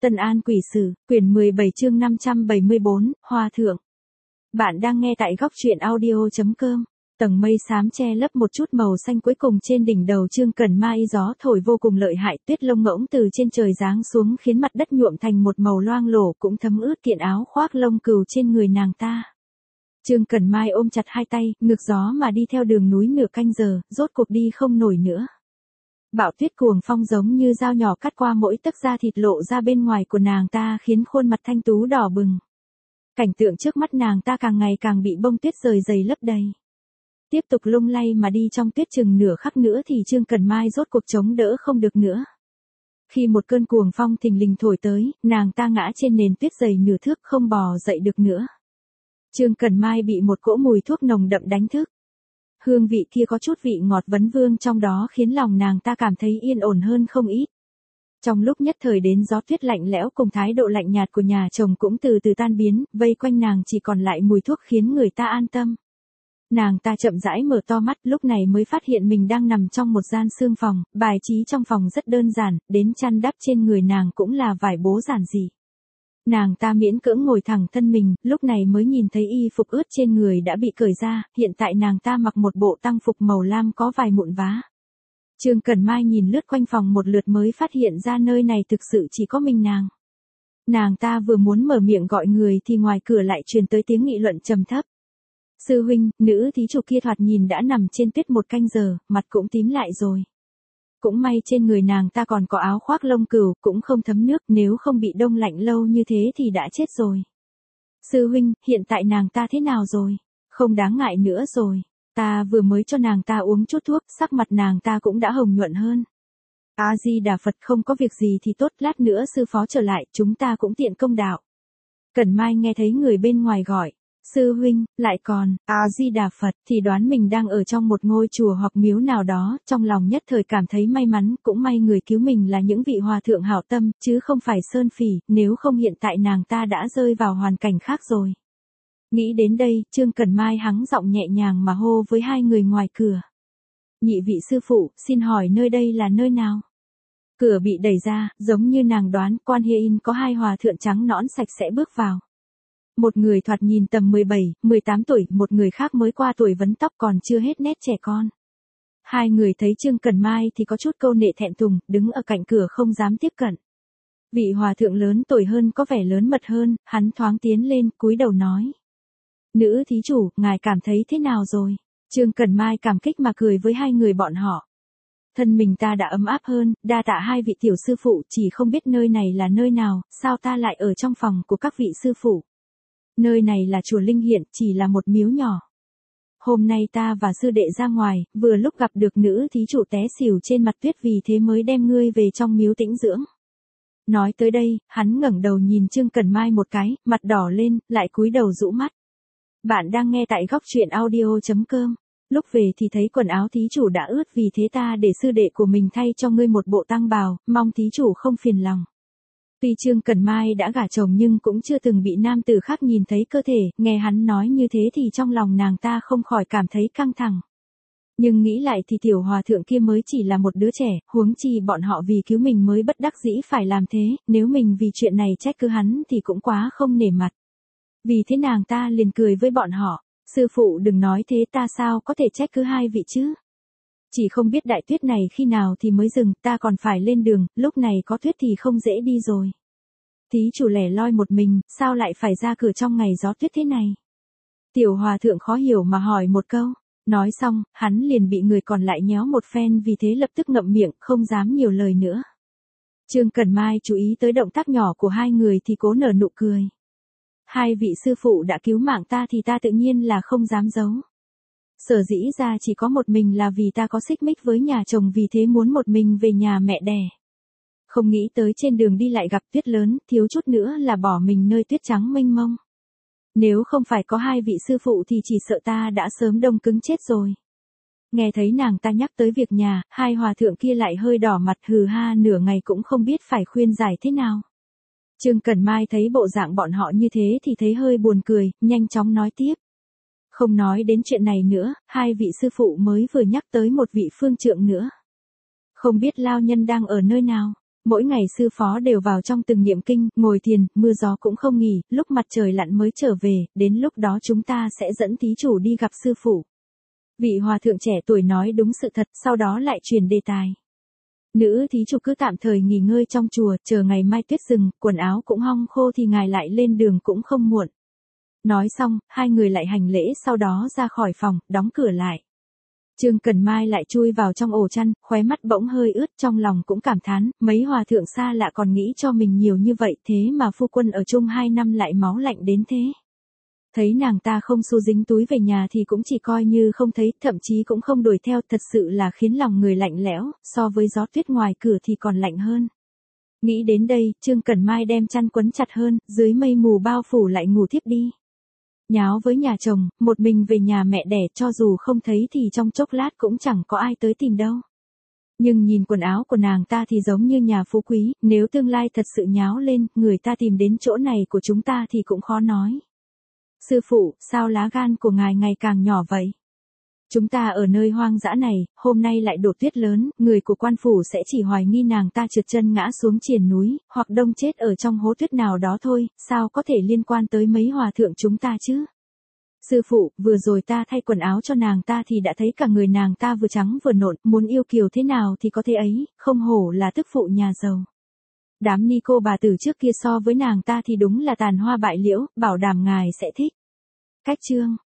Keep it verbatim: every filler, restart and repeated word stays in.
Tân An Quỷ Sử, quyển mười bảy chương năm trăm bảy mươi bốn, Hòa Thượng. Bạn đang nghe tại góc truyện audio.com. Tầng mây xám che lấp một chút màu xanh cuối cùng trên đỉnh đầu Trương Cần Mai, gió thổi vô cùng lợi hại, tuyết lông ngỗng từ trên trời giáng xuống khiến mặt đất nhuộm thành một màu loang lổ, cũng thấm ướt kiện áo khoác lông cừu trên người nàng ta. Trương Cần Mai ôm chặt hai tay, ngược gió mà đi theo đường núi nửa canh giờ, rốt cuộc đi không nổi nữa. Bão tuyết cuồng phong giống như dao nhỏ cắt qua mỗi tấc da thịt lộ ra bên ngoài của nàng ta, khiến khuôn mặt thanh tú đỏ bừng. Cảnh tượng trước mắt nàng ta càng ngày càng bị bông tuyết rời dày lấp đầy. Tiếp tục lung lay mà đi trong tuyết chừng nửa khắc nữa thì Trương Cần Mai rốt cuộc chống đỡ không được nữa. Khi một cơn cuồng phong thình lình thổi tới, nàng ta ngã trên nền tuyết dày nửa thước, không bò dậy được nữa. Trương Cần Mai bị một cỗ mùi thuốc nồng đậm đánh thức. Hương vị kia có chút vị ngọt vấn vương trong đó, khiến lòng nàng ta cảm thấy yên ổn hơn không ít. Trong lúc nhất thời đến gió tuyết lạnh lẽo cùng thái độ lạnh nhạt của nhà chồng cũng từ từ tan biến, vây quanh nàng chỉ còn lại mùi thuốc khiến người ta an tâm. Nàng ta chậm rãi mở to mắt, lúc này mới phát hiện mình đang nằm trong một gian sương phòng, bài trí trong phòng rất đơn giản, đến chăn đắp trên người nàng cũng là vải bố giản dị. Nàng ta miễn cưỡng ngồi thẳng thân mình, lúc này mới nhìn thấy y phục ướt trên người đã bị cởi ra, hiện tại nàng ta mặc một bộ tang phục màu lam có vài mụn vá. Trương Cần Mai nhìn lướt quanh phòng một lượt mới phát hiện ra nơi này thực sự chỉ có mình nàng. Nàng ta vừa muốn mở miệng gọi người thì ngoài cửa lại truyền tới tiếng nghị luận trầm thấp. Sư huynh, nữ thí chủ kia thoạt nhìn đã nằm trên tuyết một canh giờ, mặt cũng tím lại rồi. Cũng may trên người nàng ta còn có áo khoác lông cừu, cũng không thấm nước, nếu không bị đông lạnh lâu như thế thì đã chết rồi. Sư huynh, hiện tại nàng ta thế nào rồi? Không đáng ngại nữa rồi. Ta vừa mới cho nàng ta uống chút thuốc, sắc mặt nàng ta cũng đã hồng nhuận hơn. A-di-đà Phật, không có việc gì thì tốt, lát nữa sư phó trở lại, chúng ta cũng tiện công đạo. Cần Mai nghe thấy người bên ngoài gọi. Sư huynh, lại còn, A-di-đà Phật, thì đoán mình đang ở trong một ngôi chùa hoặc miếu nào đó, trong lòng nhất thời cảm thấy may mắn, cũng may người cứu mình là những vị hòa thượng hảo tâm, chứ không phải sơn phỉ, nếu không hiện tại nàng ta đã rơi vào hoàn cảnh khác rồi. Nghĩ đến đây, Trương Cần Mai hắng giọng nhẹ nhàng mà hô với hai người ngoài cửa. Nhị vị sư phụ, xin hỏi nơi đây là nơi nào? Cửa bị đẩy ra, giống như nàng đoán, Quan Hiên có hai hòa thượng trắng nõn sạch sẽ bước vào. Một người thoạt nhìn tầm mười bảy, mười tám tuổi, một người khác mới qua tuổi vấn tóc còn chưa hết nét trẻ con. Hai người thấy Trương Cần Mai thì có chút câu nệ thẹn thùng, đứng ở cạnh cửa không dám tiếp cận. Vị hòa thượng lớn tuổi hơn có vẻ lớn mật hơn, hắn thoáng tiến lên, cúi đầu nói. Nữ thí chủ, ngài cảm thấy thế nào rồi? Trương Cần Mai cảm kích mà cười với hai người bọn họ. Thân mình ta đã ấm áp hơn, đa tạ hai vị tiểu sư phụ, chỉ không biết nơi này là nơi nào, sao ta lại ở trong phòng của các vị sư phụ? Nơi này là chùa Linh Hiện, chỉ là một miếu nhỏ. Hôm nay ta và sư đệ ra ngoài, vừa lúc gặp được nữ thí chủ té xỉu trên mặt tuyết, vì thế mới đem ngươi về trong miếu tĩnh dưỡng. Nói tới đây, hắn ngẩng đầu nhìn Trương Cần Mai một cái, mặt đỏ lên, lại cúi đầu rũ mắt. Bạn đang nghe tại góc truyện audio.com. Lúc về thì thấy quần áo thí chủ đã ướt, vì thế ta để sư đệ của mình thay cho ngươi một bộ tang bào, mong thí chủ không phiền lòng. Tuy Trương Cần Mai đã gả chồng nhưng cũng chưa từng bị nam tử khác nhìn thấy cơ thể, nghe hắn nói như thế thì trong lòng nàng ta không khỏi cảm thấy căng thẳng. Nhưng nghĩ lại thì tiểu hòa thượng kia mới chỉ là một đứa trẻ, huống chi bọn họ vì cứu mình mới bất đắc dĩ phải làm thế, nếu mình vì chuyện này trách cứ hắn thì cũng quá không nể mặt. Vì thế nàng ta liền cười với bọn họ, sư phụ đừng nói thế, ta sao có thể trách cứ hai vị chứ. Chỉ không biết đại tuyết này khi nào thì mới dừng, ta còn phải lên đường, lúc này có tuyết thì không dễ đi rồi. Thí chủ lẻ loi một mình, sao lại phải ra cửa trong ngày gió tuyết thế này? Tiểu hòa thượng khó hiểu mà hỏi một câu, nói xong, hắn liền bị người còn lại nhéo một phen, vì thế lập tức ngậm miệng, không dám nhiều lời nữa. Trương Cần Mai chú ý tới động tác nhỏ của hai người thì cố nở nụ cười. Hai vị sư phụ đã cứu mạng ta thì ta tự nhiên là không dám giấu. Sở dĩ ra chỉ có một mình là vì ta có xích mích với nhà chồng, vì thế muốn một mình về nhà mẹ đẻ. Không nghĩ tới trên đường đi lại gặp tuyết lớn, thiếu chút nữa là bỏ mình nơi tuyết trắng mênh mông. Nếu không phải có hai vị sư phụ thì chỉ sợ ta đã sớm đông cứng chết rồi. Nghe thấy nàng ta nhắc tới việc nhà, hai hòa thượng kia lại hơi đỏ mặt, hừ ha, nửa ngày cũng không biết phải khuyên giải thế nào. Trương Cần Mai thấy bộ dạng bọn họ như thế thì thấy hơi buồn cười, nhanh chóng nói tiếp. Không nói đến chuyện này nữa, hai vị sư phụ mới vừa nhắc tới một vị phương trượng nữa. Không biết lao nhân đang ở nơi nào? Mỗi ngày sư phó đều vào trong từng niệm kinh, ngồi thiền, mưa gió cũng không nghỉ, lúc mặt trời lặn mới trở về, đến lúc đó chúng ta sẽ dẫn thí chủ đi gặp sư phụ. Vị hòa thượng trẻ tuổi nói đúng sự thật, sau đó lại truyền đề tài. Nữ thí chủ cứ tạm thời nghỉ ngơi trong chùa, chờ ngày mai tuyết dừng, quần áo cũng hong khô thì ngài lại lên đường cũng không muộn. Nói xong, hai người lại hành lễ sau đó ra khỏi phòng, đóng cửa lại. Trương Cần Mai lại chui vào trong ổ chăn, khóe mắt bỗng hơi ướt, trong lòng cũng cảm thán, mấy hòa thượng xa lạ còn nghĩ cho mình nhiều như vậy, thế mà phu quân ở chung hai năm lại máu lạnh đến thế. Thấy nàng ta không xu dính túi về nhà thì cũng chỉ coi như không thấy, thậm chí cũng không đuổi theo, thật sự là khiến lòng người lạnh lẽo, so với gió tuyết ngoài cửa thì còn lạnh hơn. Nghĩ đến đây, Trương Cẩn Mai đem chăn quấn chặt hơn, dưới mây mù bao phủ lại ngủ thiếp đi. Nháo với nhà chồng, một mình về nhà mẹ đẻ, cho dù không thấy thì trong chốc lát cũng chẳng có ai tới tìm đâu. Nhưng nhìn quần áo của nàng ta thì giống như nhà phú quý, nếu tương lai thật sự nháo lên, người ta tìm đến chỗ này của chúng ta thì cũng khó nói. Sư phụ, sao lá gan của ngài ngày càng nhỏ vậy? Chúng ta ở nơi hoang dã này, hôm nay lại đổ tuyết lớn, người của quan phủ sẽ chỉ hoài nghi nàng ta trượt chân ngã xuống triền núi, hoặc đông chết ở trong hố tuyết nào đó thôi, sao có thể liên quan tới mấy hòa thượng chúng ta chứ? Sư phụ, vừa rồi ta thay quần áo cho nàng ta thì đã thấy cả người nàng ta vừa trắng vừa nộn, muốn yêu kiều thế nào thì có thế ấy, không hổ là tức phụ nhà giàu. Đám ni cô bà tử trước kia so với nàng ta thì đúng là tàn hoa bại liễu, bảo đảm ngài sẽ thích. Cách chương